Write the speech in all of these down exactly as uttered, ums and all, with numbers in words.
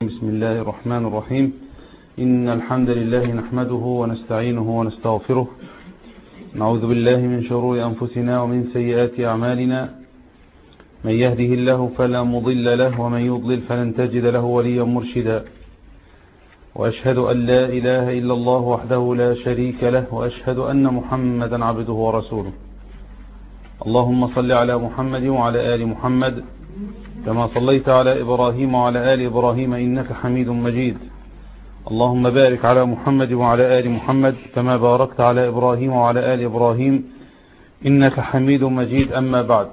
بسم الله الرحمن الرحيم. إن الحمد لله نحمده ونستعينه ونستغفره، نعوذ بالله من شرور أنفسنا ومن سيئات أعمالنا، من يهده الله فلا مضل له ومن يضلل فلن تجد له وليا مرشدا، وأشهد أن لا إله إلا الله وحده لا شريك له، وأشهد أن محمدا عبده ورسوله. اللهم صل على محمد وعلى آل محمد كما صليت على إبراهيم وعلى آل إبراهيم إنك حميد مجيد. اللهم بارك على محمد وعلى آل محمد كما باركت على إبراهيم وعلى آل إبراهيم إنك حميد مجيد. أما بعد،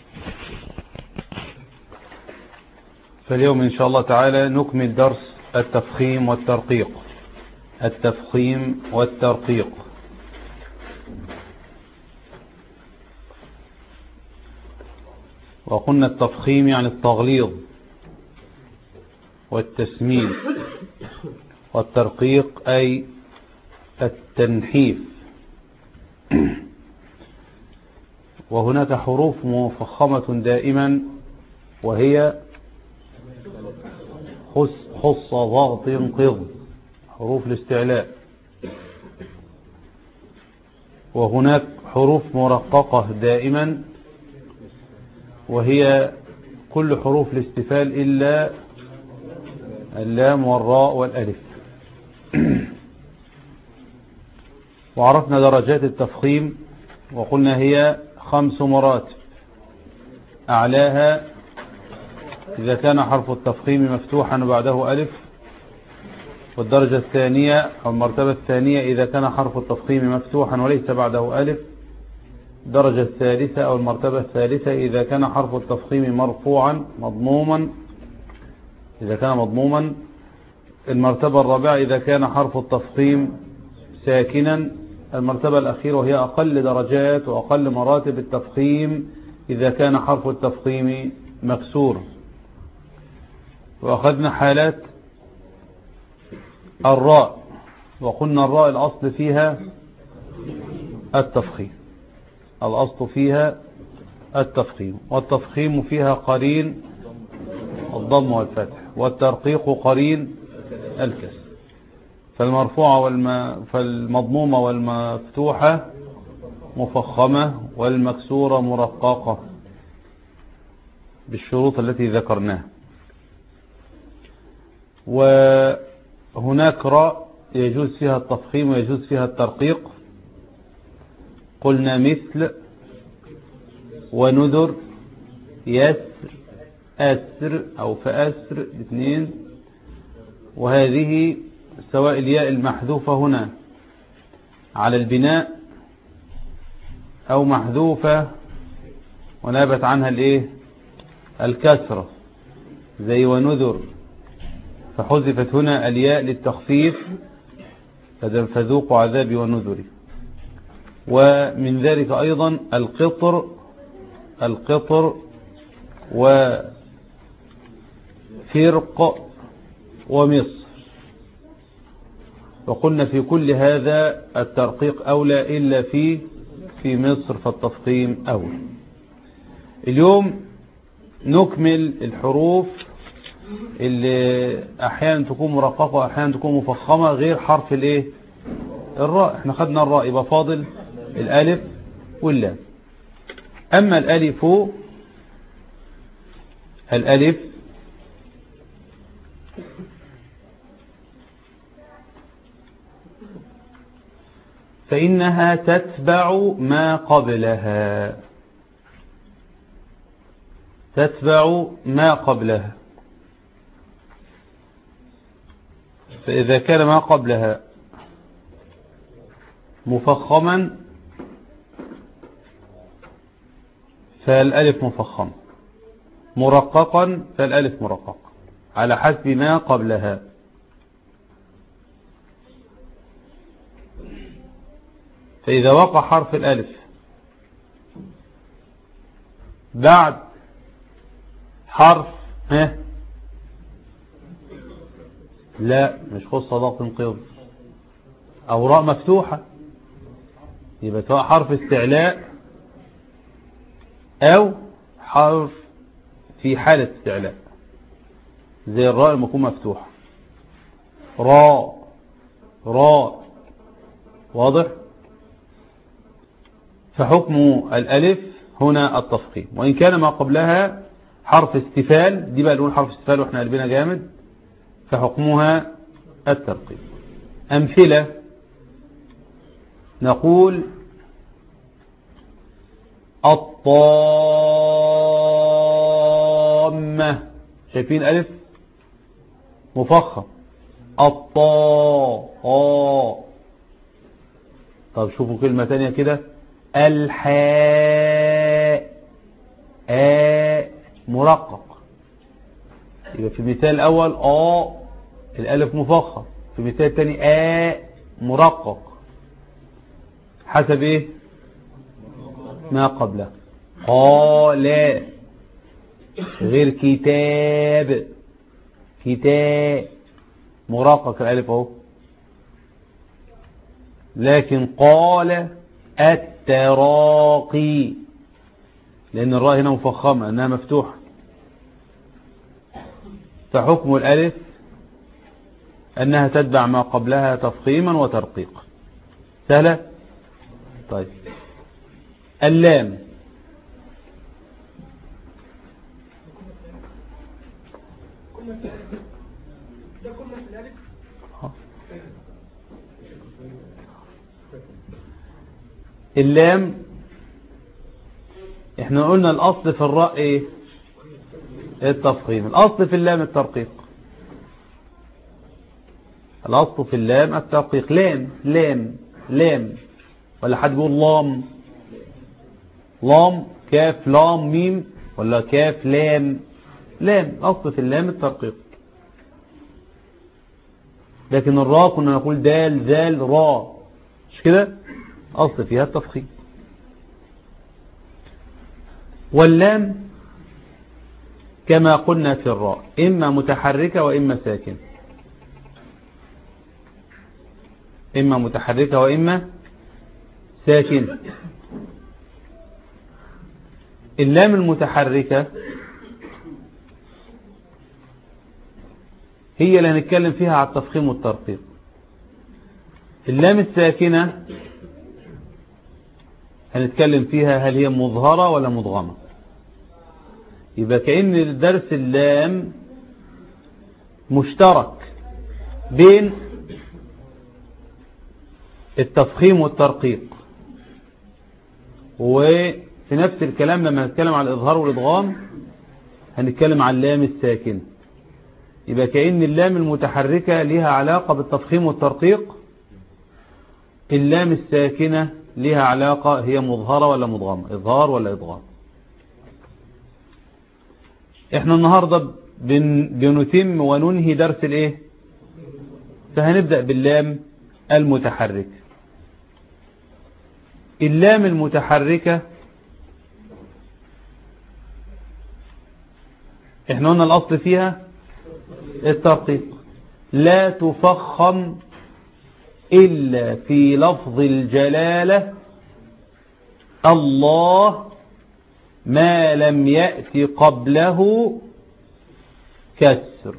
فاليوم إن شاء الله تعالى نكمل درس التفخيم والترقيق. التفخيم والترقيق وقلنا التفخيم يعني التغليظ والتسمين، والترقيق أي التنحيف. وهناك حروف مفخمة دائما، وهي خص خص ضغط قض، حروف الاستعلاء. وهناك حروف مرققة دائما، وهي كل حروف الاستفال إلا اللام والراء والألف. وعرفنا درجات التفخيم وقلنا هي خمس مراتب. أعلاها إذا كان حرف التفخيم مفتوحا وبعده ألف، والدرجة الثانية أو المرتبة الثانية إذا كان حرف التفخيم مفتوحا وليس بعده ألف. الدرجة الثالثة أو المرتبة الثالثة إذا كان حرف التفخيم مرفوعا مضموما، إذا كان مضموما. المرتبة الرابعة إذا كان حرف التفخيم ساكنا. المرتبة الأخيرة وهي أقل درجات وأقل مراتب التفخيم إذا كان حرف التفخيم مكسور. وأخذنا حالات الراء، وقلنا الراء الأصل فيها التفخيم، الأصل فيها التفخيم، والتفخيم فيها قرين الضم والفتح، والترقيق قرين الكسر. فالمرفوعة والم... فالمضمومة والمفتوحة مفخمة، والمكسورة مرققة بالشروط التي ذكرناها. وهناك راء يجوز فيها التفخيم ويجوز فيها الترقيق. قلنا مثل ونذر، يسر، أسر أو فأسر الاثنين. وهذه سواء الياء المحذوفة هنا على البناء أو محذوفة ونابت عنها الايه الكسرة، زي ونذر، فحذفت هنا الياء للتخفيف، فذوقوا عذابي ونذري. ومن ذلك أيضا القطر، القطر وفرق ومصر. وقلنا في كل هذا الترقيق أولى إلا في في مصر، فالتفخيم أولى. اليوم نكمل الحروف اللي أحيانا تكون مرققة وأحيانا تكون مفخمة، غير حرف الايه الراء. احنا خدنا الراء، يبقى فاضل الألف واللام. أما الألف الألف فإنها تتبع ما قبلها، تتبع ما قبلها. فإذا كان ما قبلها مفخما فالألف مفخم، مرققا فالألف مرقق، على حسب ما قبلها. فإذا وقع حرف الألف بعد حرف ها لا مش خص ضغط انقض أو راء مفتوحة، يبقى سواء حرف استعلاء أو حرف في حالة استعلاء. زي الراء لما تكون مفتوحة، راء راء، واضح؟ فحكم الألف هنا التفخيم، وإن كان ما قبلها حرف استفال، دي بقى نقول حرف استفال واحنا قلبنا جامد، فحكمها الترقيق. أمثلة نقول الطامة، شايفين ألف مفخم، الطاء. طب شوفوا كلمة تانية كده، الحاء آ مرقق. يبقى في المثال الأول آ الألف مفخم، في المثال الثاني آ مرقق حسب إيه ما قبله. قال غير كتاب، كتاب مرقق الألف اهو، لكن قال التراقي لأن الراء هنا مفخمة أنها مفتوحة. فحكم الألف أنها تتبع ما قبلها تفخيما وترقيقا. سهلة؟ طيب اللام، اللام احنا قلنا الأصل في الراء ايه؟ التفخيم. الأصل في اللام الترقيق، الأصل في اللام الترقيق. لام لام لام، ولا حد بيقول لام؟ لام كاف لام ميم، ولا كاف لام لام. الأصل في اللام الترقيق، لكن الراء كنا نقول دال ذال راء، مش كده؟ أصل فيها التفخيم. واللام كما قلنا في الراء إما متحركة وإما ساكنة، إما متحركة وإما ساكنة. اللام المتحركة هي اللي هنتكلم فيها على التفخيم والترقيق. اللام الساكنة هنتكلم فيها هل هي مظهرة ولا مدغمة. يبقى كأن درس اللام مشترك بين التفخيم والترقيق، وفي نفس الكلام لما نتكلم على الإظهار والإدغام هنتكلم على اللام الساكنة. يبقى كأن اللام المتحركة لها علاقة بالتفخيم والترقيق، اللام الساكنة لها علاقة هي مظهرة ولا مدغمة، إظهار ولا إدغام. احنا النهاردة بن بنتم وننهي درس الايه؟ فهنبدأ باللام المتحركة. اللام المتحركة احنا قلنا الأصل فيها الترقيق، لا تفخم إلا في لفظ الجلالة الله ما لم يأتي قبله كسر.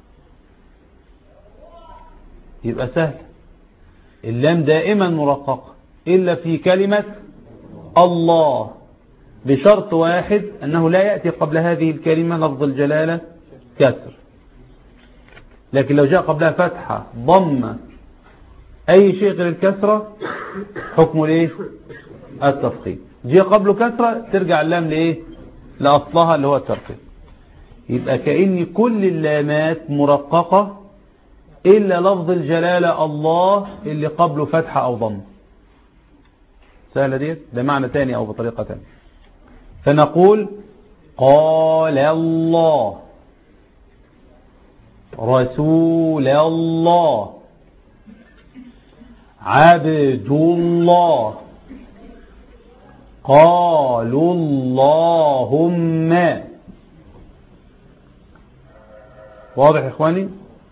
يبقى سهل، اللام دائما مرققة إلا في كلمة الله، بشرط واحد أنه لا يأتي قبل هذه الكلمة لفظ الجلالة كسر. لكن لو جاء قبلها فتحة ضمة أي شيء غير الكسرة حكمه ليه؟ التفخيم. جاء قبله كسرة ترجع اللام لإيه؟ لأصلها اللي هو الترقيق. يبقى كأن كل اللامات مرققة إلا لفظ الجلالة الله اللي قبله فتحة أو ضم. سهلة دي؟ ده معنى تاني أو بطريقة تانية. فنقول قال الله، رسول الله، عبد الله، قالوا اللهم. واضح يا إخواني؟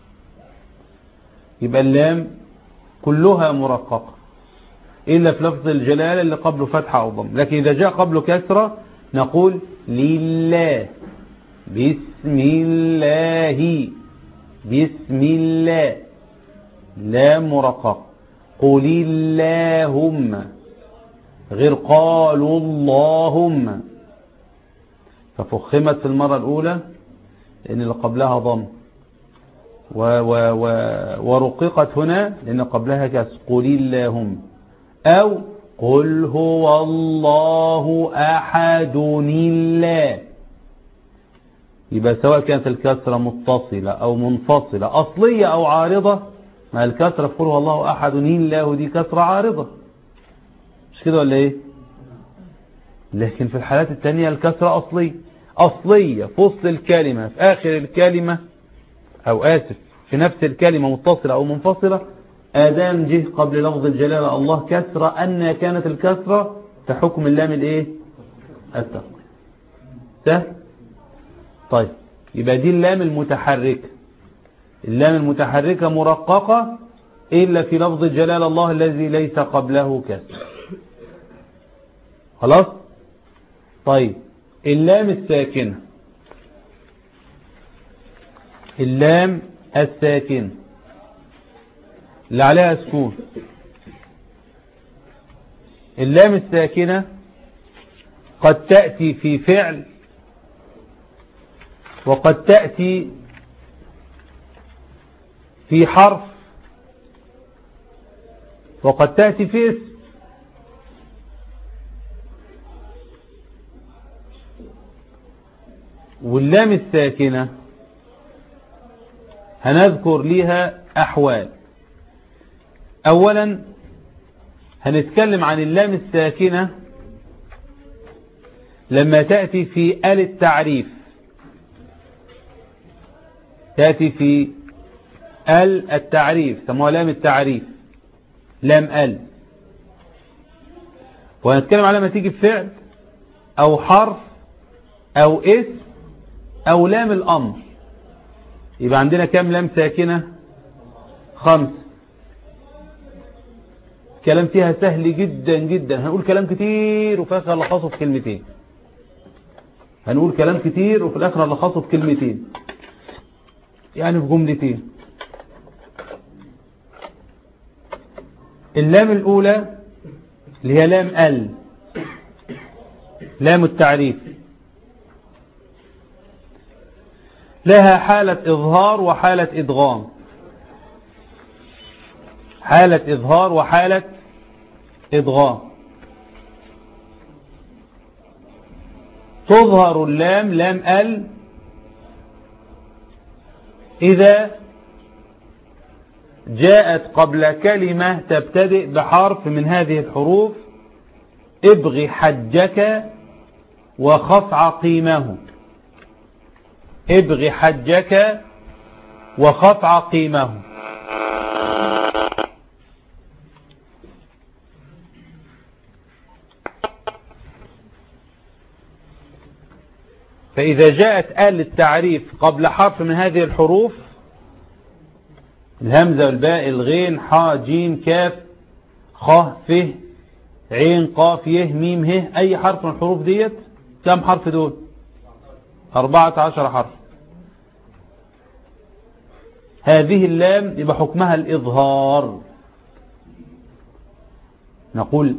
يبقى اللام كلها مرققة إلا في لفظ الجلالة اللي قبله فتحة أو ضم. لكن إذا جاء قبله كسرة نقول لله، بسم الله، بسم الله، لام مرققة. قل اللهم غير قالوا اللهم، ففخمت في المرة الأولى لأن اللي قبلها ضم، و و و ورققت هنا لأن قبلها كسر. قل اللهم، أو قل هو الله أحد الله. يبقى سواء كانت الكسرة متصلة أو منفصلة أصلية أو عارضة، ما الكسرة في قل هو الله أحد الله دي كسرة عارضة، مش كده ولا إيه؟ لكن في الحالات التانية الكسرة أصلية. أصلية في وسط الكلمة، في آخر الكلمة، أو آسف في نفس الكلمة متصلة أو منفصلة، آدام جه قبل لفظ الجلالة الله كسرة، أن كانت الكسرة كحكم اللام الإيه؟ التقويم. سهل؟ طيب يبقى دي اللام المتحركة. اللام المتحركة مرققة إلا في لفظ الجلالة الله الذي ليس قبله كسر. خلاص؟ طيب اللام الساكنة، اللام الساكنة اللي عليها سكون، اللام الساكنة قد تأتي في فعل، وقد تأتي في حرف، وقد تأتي في اسم. واللام الساكنة هنذكر لها أحوال. أولا هنتكلم عن اللام الساكنة لما تأتي في آل التعريف، تأتي في آل التعريف سموها لام التعريف، لام آل. وهنتكلم على لما تيجي في فعل أو حرف أو اسم أو لام الأمر. يبقى عندنا كام لام ساكنة؟ خمس. كلام فيها سهل جدا جدا، هنقول كلام كتير وفي الآخر نلخصه في كلمتين. هنقول كلام كتير وفي الآخر نلخصه في كلمتين، يعني في جملتين. اللام الأولى اللي هي لام ال، لام التعريف، لها حالة إظهار وحالة إدغام. حالة إظهار وحالة إدغام. تظهر اللام لام ال إذا جاءت قبل كلمة تبتدئ بحرف من هذه الحروف: ابغ حجك وخف عقيمه. ابغ حجك وخف عقيمه. فإذا جاءت آل التعريف قبل حرف من هذه الحروف، الهمزة والباء الغين حاء جيم كاف خاء ف عين قاف يه ميم ه، أي حرف من الحروف ديت. كم حرف دول؟ أربعة عشر حرف. هذه اللام يبقى حكمها الإظهار. نقول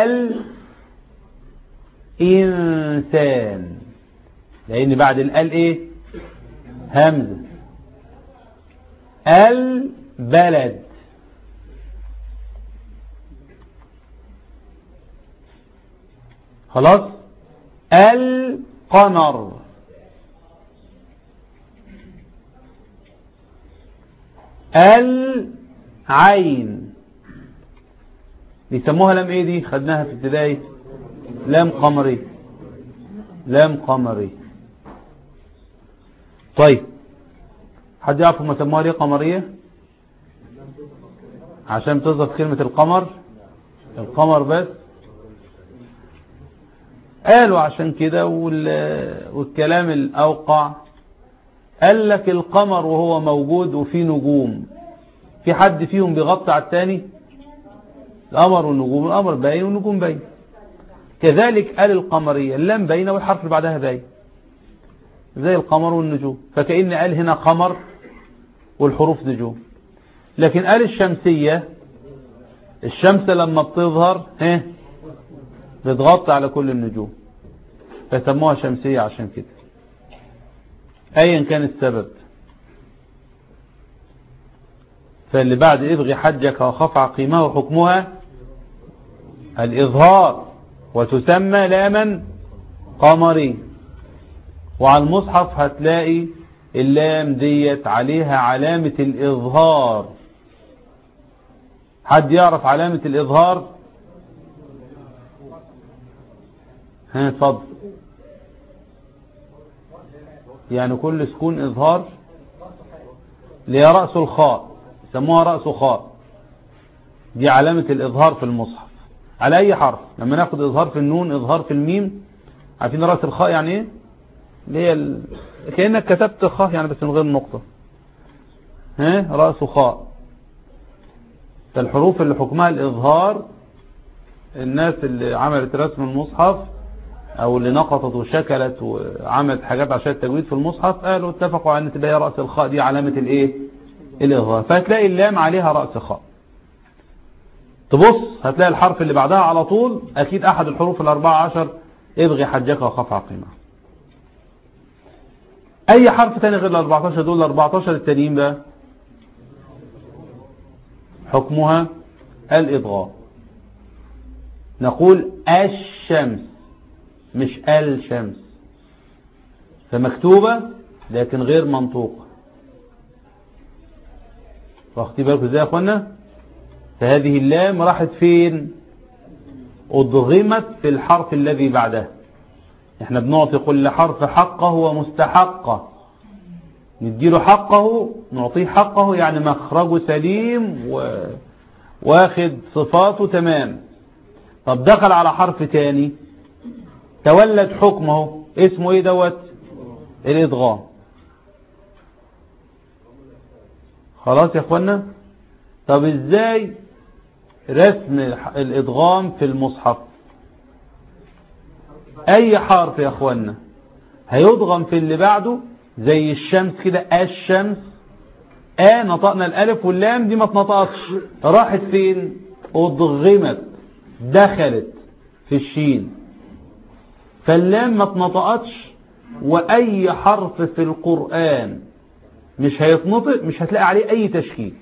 الإنسان، لأن بعد الال إيه؟ همزة. البلد. خلاص. القمر. العين. بيسموها لام ايه دي؟ خدناها في ابتدائي، لام قمري. لام قمري. طيب حد يعرف ما سموها ليه قمرية؟ عشان تظهر كلمة القمر، القمر بس. قالوا عشان كده، والكلام الأوقع قال لك القمر وهو موجود وفي نجوم، في حد فيهم بيغطي على الثاني؟ القمر والنجوم، القمر باين والنجوم باين. كذلك قال القمرية اللام باينة والحرف اللي بعدها باين. زي القمر والنجوم، فكأن قال هنا قمر والحروف نجوم. لكن قال الشمسية، الشمس لما بتظهر ها بتغطي على كل النجوم، فسموها شمسية عشان كده ايا كان السبب. فاللي بعد ابغي حجك وخف عقيمه حكمها الإظهار، وتسمى لاما قمري. وعلى المصحف هتلاقي اللام ديت عليها علامة الإظهار. حد يعرف علامة الإظهار؟ ها اتفضل. يعني كل سكون إظهار، اللي هي رأس الخاء يسموها رأس خاء، دي علامة الإظهار في المصحف على أي حرف. لما ناخد إظهار في النون، إظهار في الميم، عارفين رأس الخاء يعني إيه؟ اللي هي ال... كأنك كتبت خاء يعني بس من غير نقطة. ها رأس خاء. فالحروف اللي حكمها الإظهار، الناس اللي عملت رسم المصحف او اللي نقطت وشكلت وعملت حاجات عشان التجويد في المصحف قالوا اتفقوا على ان تبقى رأس الخاء دي علامة الايه؟ الإظهار. فهتلاقي اللام عليها رأس خاء. تبص هتلاقي الحرف اللي بعدها على طول اكيد احد الحروف الاربعة عشر، ابغي حجك وخف عقيمة. اي حرف تاني غير ال أربعتاشر دول، ال أربعتاشر التانيين بقى حكمها الإضغام. نقول الشمس مش الشمس، فمكتوبة لكن غير منطوقة. واخدين بالكم ازاي يا اخوانا؟ فهذه اللام راحت فين؟ أضغمت في الحرف الذي بعده. احنا بنعطي كل حرف حقه ومستحقه، نديله حقه، نعطيه حقه يعني مخرجه سليم و... واخد صفاته تمام. طب دخل على حرف تاني تولد حكمه، اسمه ايه دوت؟ الإدغام. خلاص يا اخوانا؟ طب ازاي رسم الإدغام في المصحف؟ اي حرف يا اخوانا هيضغم في اللي بعده، زي الشمس كده، الشمس، ا نطقنا الالف واللام دي ما اتنطقتش، راحت فين؟ اضغمت، دخلت في الشين، فاللام ما اتنطقتش. واي حرف في القرآن مش هيتنطق مش هتلاقي عليه اي تشكيل.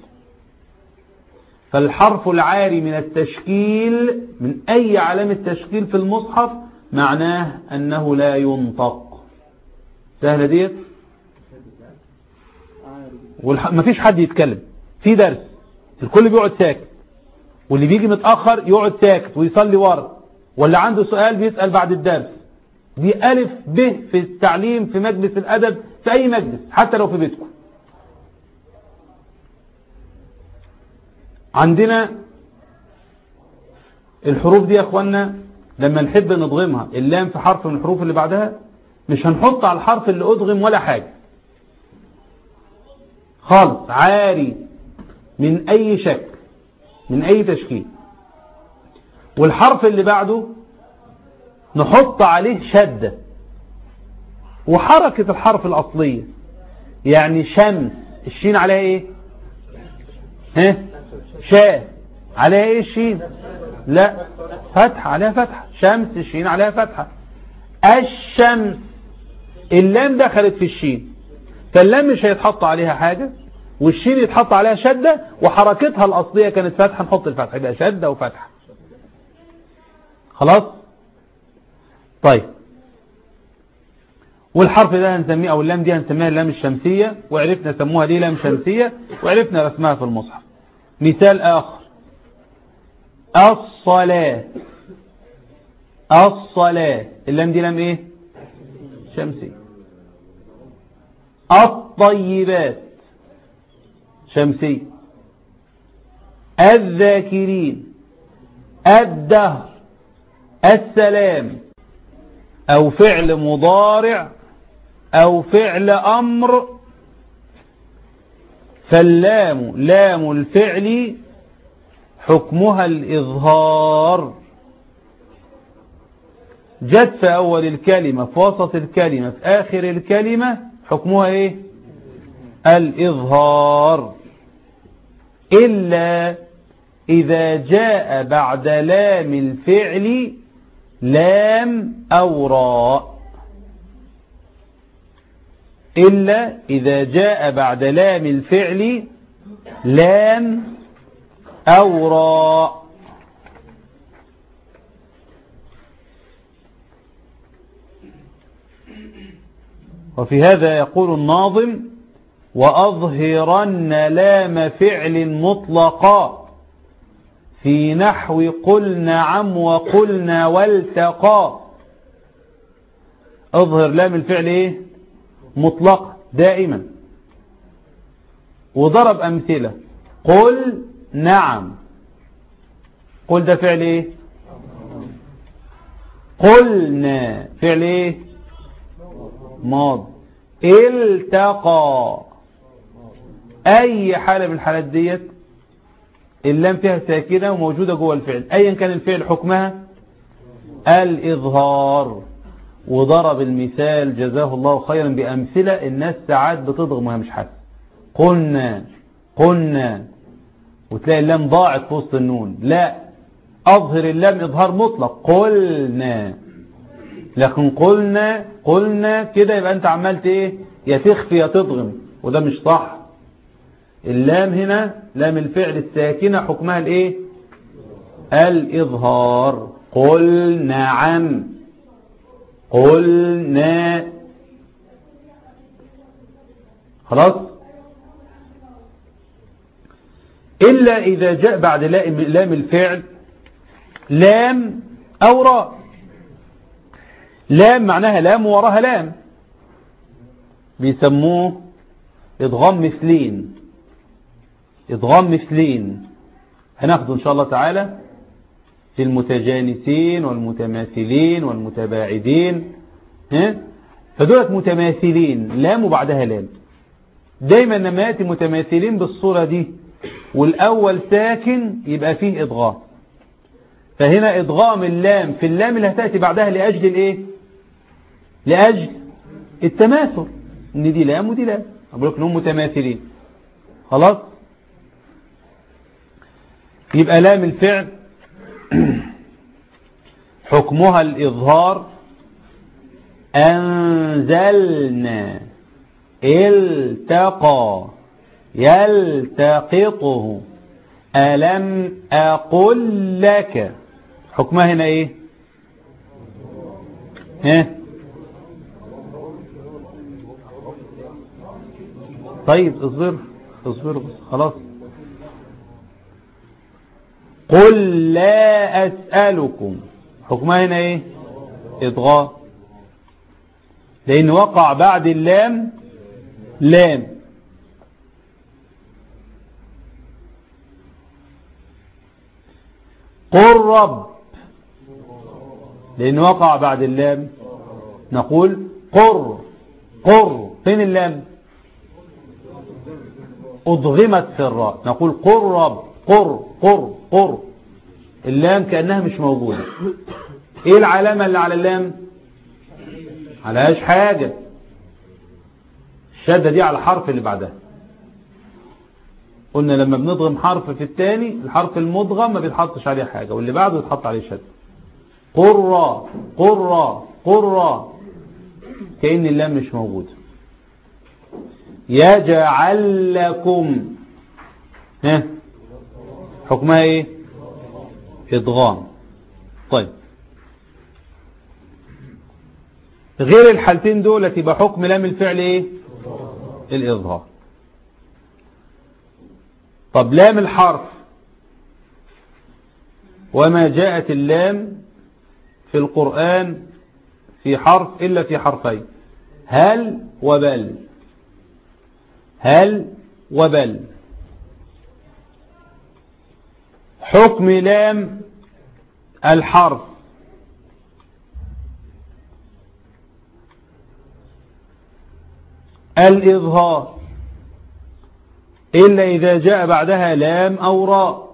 فالحرف العاري من التشكيل، من اي علامة تشكيل في المصحف، معناه انه لا ينطق. سهلة ديت؟ والح... مفيش حد يتكلم في درس، الكل بيقعد ساكت، واللي بيجي متأخر يقعد ساكت ويصلي ورا، واللي عنده سؤال بيسأل بعد الدرس. دي ألف ب في التعليم في مجلس الأدب، في أي مجلس حتى لو في بيتكم. عندنا الحروف دي يا اخوانا لما نحب نضغمها، اللام في حرف من الحروف اللي بعدها، مش هنحط على الحرف اللي أضغم ولا حاجة خالص، عاري من أي شكل من أي تشكيل. والحرف اللي بعده نحط عليه شدة وحركة الحرف الأصلية. يعني شمس، الشين عليها ايه؟ ها شاء عليها ايه الشين؟ لا فتحة، عليها فتحة. شمس الشين عليها فتحة. الشمس اللام دخلت في الشين، فاللام مش هيتحط عليها حاجة، والشين يتحط عليها شدة، وحركتها الأصلية كانت فتحة، نحط الفتحة يبقى شدة وفتحة. خلاص؟ طيب، والحرف ده هنسميه، أو اللام دي هنسميها اللام الشمسية، وعرفنا سموها ليه لام شمسية، وعرفنا رسمها في المصحف. مثال آخر، الصلاة. الصلاة اللام دي لام ايه؟ شمسية. الطيبات شمسية. الذاكرين. الدهر. السلام، او فعل مضارع او فعل امر، فاللام لام الفعل حكمها الإظهار. جت في أول الكلمة، في وسط الكلمة، في آخر الكلمة، حكمها إيه؟ الإظهار، إلا إذا جاء بعد لام الفعل لام أو راء. إلا إذا جاء بعد لام الفعل لام أو راء. وفي هذا يقول الناظم: وأظهرن لام فعل مطلقا في نحو قل نعم وقلنا والتقى. أظهر لام الفعل إيه؟ مطلقا دائما. وضرب أمثلة: قل نعم، قل ده فعل إيه؟ قلنا فعل إيه؟ ماضي. التقى، أي حالة من الحالات ديت اللام فيها ساكنة وموجودة جوه الفعل، أيا كان الفعل حكمها الإظهار. وضرب المثال جزاه الله خيرا بأمثلة الناس ساعات بتضغم وهي مش حاسة. قلنا قلنا وتلاقي اللام ضاعت في وسط النون، لا، أظهر اللام إظهار مطلق، قلنا. لكن قلنا قلنا كده يبقى أنت عملت إيه؟ يا تخفي يا تضغم، وده مش صح. اللام هنا لام الفعل الساكنة حكمها الإيه؟ الإظهار. قل نعم، قلنا. خلاص. إلا إذا جاء بعد لام الفعل لام أو راء. لام معناها لام وراها لام، بيسموه إدغام مثلين. إدغام مثلين هناخده إن شاء الله تعالى في المتجانسين والمتماثلين والمتباعدين. ها؟ فدولت متماثلين، لام وبعدها لام. دايما لما يأتي متماثلين بالصورة دي والأول ساكن يبقى فيه إدغام. فهنا إدغام اللام في اللام اللي هتأتي بعدها لأجل الإيه؟ لأجل التماثل، إن دي لام ودي لام، أقول لك إنهم متماثلين. خلاص. يبقى لام الفعل حكمها الإظهار. أنزلنا، التقى، يلتقطه، ألم أقل لك، حكمها هنا إيه؟ ها؟ طيب اصبر اصبر بس خلاص. قل لا أسألكم، حكمها هنا إيه؟ إضغام، لأن وقع بعد اللام لام. قل رب، لأن وقع بعد اللام نقول قر. قر، فين اللام؟ أضغمت في الراء، نقول قر رب. قر قر قر، اللام كأنها مش موجودة. ايه العلامة اللي على اللام؟ عليهاش حاجة، الشدة دي على الحرف اللي بعدها. قلنا لما بنضغم حرف في الثاني، الحرف المضغم ما بيتحطش عليه حاجة واللي بعده يتحط عليه شدة. قرى قرى قرى، كأن اللام مش موجودة. يجعل لكم، ها، حكمها ايه؟ ادغام. طيب، غير الحالتين دول تبقى حكم لام الفعل ايه؟ الاظهار. طب لام الحرف، وما جاءت اللام في القرآن في حرف إلا في حرفين، هل وبل. هل وبل. حكم لام الحرف الإظهار، إلا إذا جاء بعدها لام أو راء.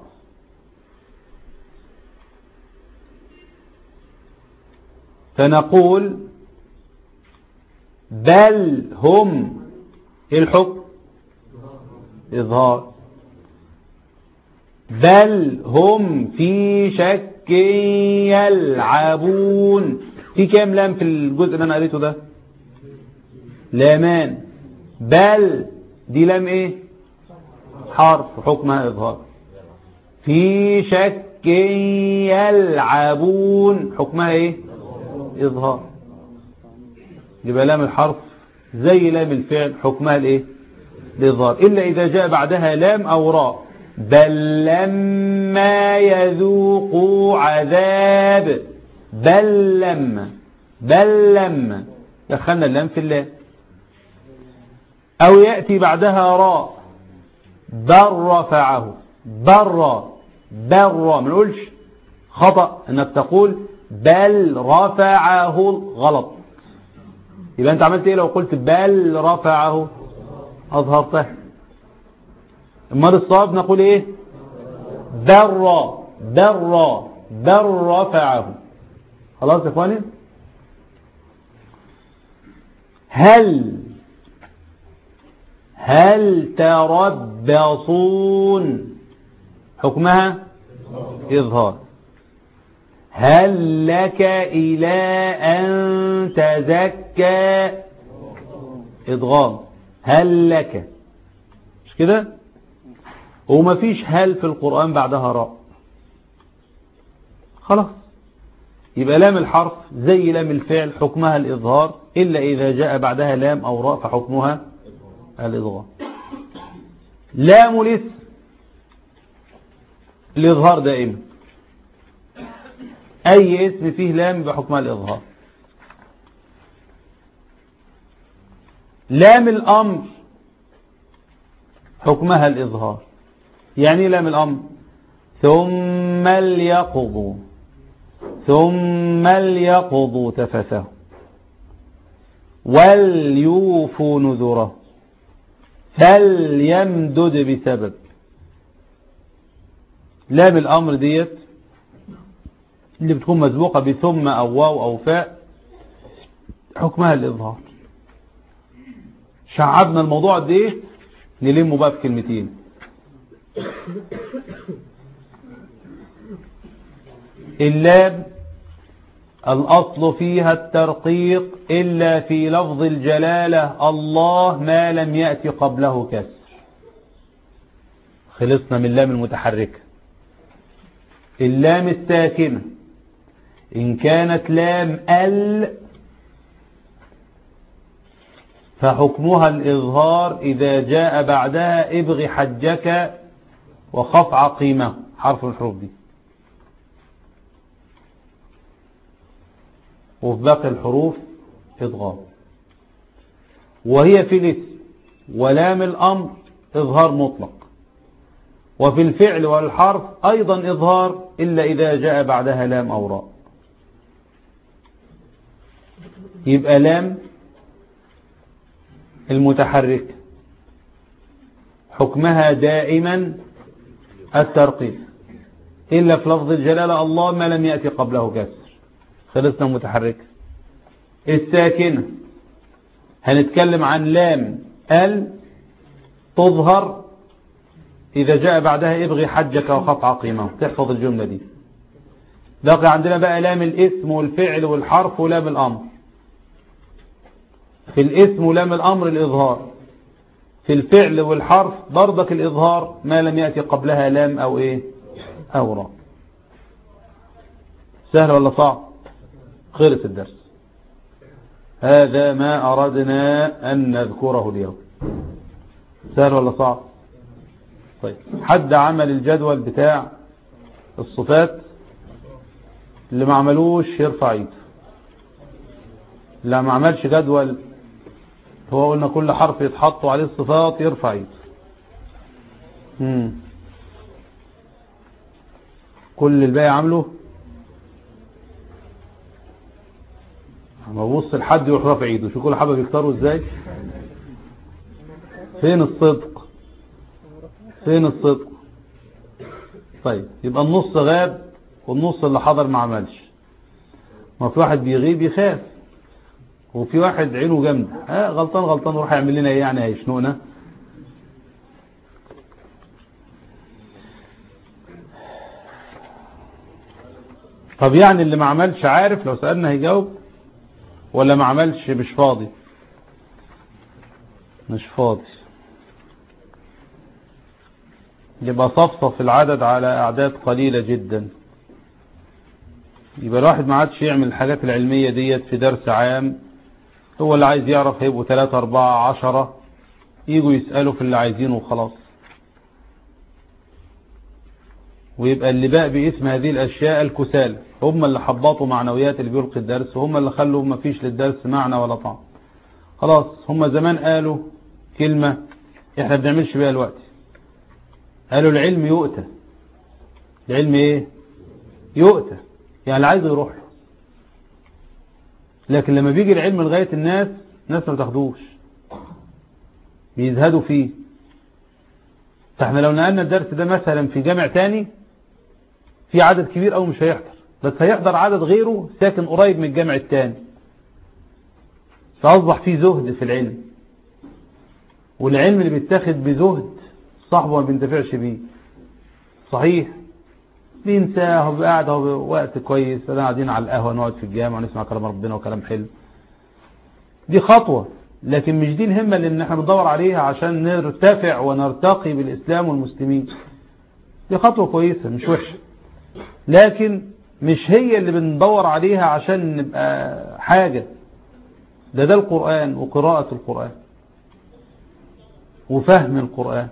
فنقول بل هم الحكم إظهار، بل هم في شك يلعبون. في كام لام في الجزء اللي أنا قريته ده؟ لامان. بل دي لام ايه؟ حرف، حكمها إظهار. في شك يلعبون حكمها ايه؟ إظهار. يبقى لام الحرف زي لام الفعل حكمها الايه؟ الإظهار، إلا إذا جاء بعدها لام أو راء. بل لما يذوقوا عذاب، بل لما، بل لما دخلنا اللام في اللام. أو يأتي بعدها راء بل رفعه، بر بر، ما نقولش خطأ انك تقول بل رفعه، غلط. يبقى انت عملت ايه لو قلت بل رفعه؟ اظهرته. امال الصواب نقول ايه؟ بر بر بل رفعه. خلاص يا اخواني. هل هل تربصون حكمها إظهار. هل لك إلى أن تزكى إدغام. هل لك، مش كده؟ وما فيش هل في القرآن بعدها راء. خلاص، يبقى لام الحرف زي لام الفعل حكمها الإظهار، إلا إذا جاء بعدها لام أو راء فحكمها الإضغام. لام الاسم الإظهار دائما، أي اسم فيه لام بحكمها الإظهار. لام الأمر حكمها الإظهار. يعني لام الأمر ثم ليقضوا، ثم ليقضوا تفثه وليوفوا نذره فليمدد بسبب. لام الأمر ديت اللي بتكون مسبوقة بثم أو واو أو فاء حكمها الإظهار. شعبنا الموضوع ده نلمه بقى في كلمتين. اللام الأصل فيها الترقيق إلا في لفظ الجلالة الله ما لم يأتي قبله كسر. خلصنا من اللام المتحركة. اللام الساكنة إن كانت لام ال فحكمها الإظهار إذا جاء بعدها ابغ حجك وخف عقيمه، حرف الحروف دي. وفي باقي الحروف إضغام. وهي في الاسم ولام الأمر إظهار مطلق، وفي الفعل والحرف أيضا إظهار إلا إذا جاء بعدها لام أو راء. يبقى لام المتحرك حكمها دائما الترقيق إلا في لفظ الجلالة الله ما لم يأتي قبله كسر. خلصنا متحرك. الساكنة هنتكلم عن لام ال تظهر إذا جاء بعدها ابغي حجك وخف عقيمه، تحفظ الجملة دي. باقي عندنا بقى لام الاسم والفعل والحرف ولام الأمر. في الاسم ولام الأمر الإظهار، في الفعل والحرف برضك الإظهار ما لم يأتي قبلها لام أو إيه أو راء. سهل ولا صعب؟ خلص الدرس. هذا ما أردنا أن نذكره اليوم. سهل ولا صعب؟ طيب، حد عمل الجدول بتاع الصفات؟ اللي ما عملوش يرفع ايده. اللي ما عملش جدول، هو قلنا كل حرف يتحط عليه الصفات يرفع ايده. امم كل الباقي عمله. اما ببص لحد يروح رافع ايده. شو كل حبه بيختاروا ازاي؟ فين الصدق؟ فين الصدق؟ طيب، يبقى النص غاب والنص اللي حضر ما عملش. ما في واحد بيغيب يخاف، وفي واحد عينه جامده، ها غلطان غلطان روح يعمل لنا ايه يعني، هيشنقنا. طب يعني اللي ما عملش عارف لو سألنا هيجاوب، ولا ما عملش مش فاضي؟ مش فاضي. يبقى صفصف العدد على أعداد قليلة جدا. يبقى الواحد ما عادش يعمل الحاجات العلمية ديت في درس عام. هو اللي عايز يعرف هيبقوا ثلاثة أربعة عشرة، يجوا يسألوا في اللي عايزينه وخلاص. ويبقى اللي بقى باسم هذه الأشياء الكسالى، هم اللي حبطوا معنويات اللي بيلقي الدرس، وهم اللي خلوا ما فيش للدرس معنى ولا طعم. خلاص هم زمان قالوا كلمة احنا بنعملش بيها الوقت، قالوا العلم يؤتى. العلم ايه؟ يؤتى، يعني اللي عايز يروح له. لكن لما بيجي العلم لغاية الناس، الناس ما تاخدوش، بيزهدوا فيه. فاحنا لو نقلنا الدرس ده مثلا في جامع تاني، في عدد كبير قوي مش هيحضر، بس هيحضر عدد غيره ساكن قريب من الجامع التاني، فأصبح فيه زهد في العلم. والعلم اللي بيتاخد بزهد صاحبه ما بينتفعش بيه. صحيح بينساه وقاعد وقت كويس، احنا قاعدين على القهوه نقعد في الجامع ونسمع كلام ربنا وكلام حلو، دي خطوه، لكن مش دي الهمه اللي احنا بندور عليها عشان نرتفع ونرتقي بالاسلام والمسلمين. دي خطوه كويسه مش وحشه، لكن مش هي اللي بندور عليها عشان نبقى حاجه. ده ده القرآن وقراءة القرآن وفهم القرآن،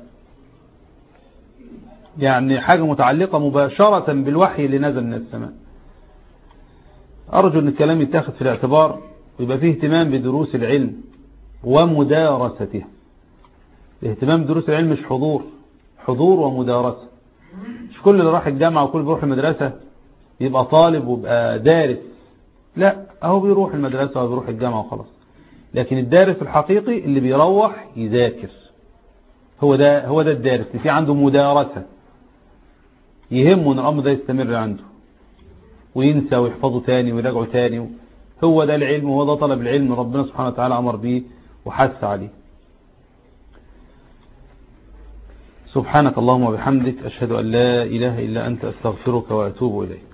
يعني حاجة متعلقة مباشرة بالوحي اللي نزل من السماء. أرجو أن الكلام يتاخد في الاعتبار، ويبقى فيه اهتمام بدروس العلم ومدارسته. اهتمام بدروس العلم مش حضور، حضور ومدارسة. مش كل اللي راح الجامعة وكل بيروح المدرسة يبقى طالب ويبقى دارس، لا، اهو بيروح المدرسة وبيروح الجامعة وخلاص. لكن الدارس الحقيقي اللي بيروح يذاكر، هو ده هو ده الدارس اللي في عنده مدارسة، يهمه ان الامر ده يستمر عنده، وينسى ويحفظه تاني ويراجعه تاني. هو ده العلم، وهو ده طلب العلم ربنا سبحانه وتعالى امر به وحث عليه. سبحانك اللهم وبحمدك، اشهد ان لا اله الا انت، استغفرك واتوب اليك.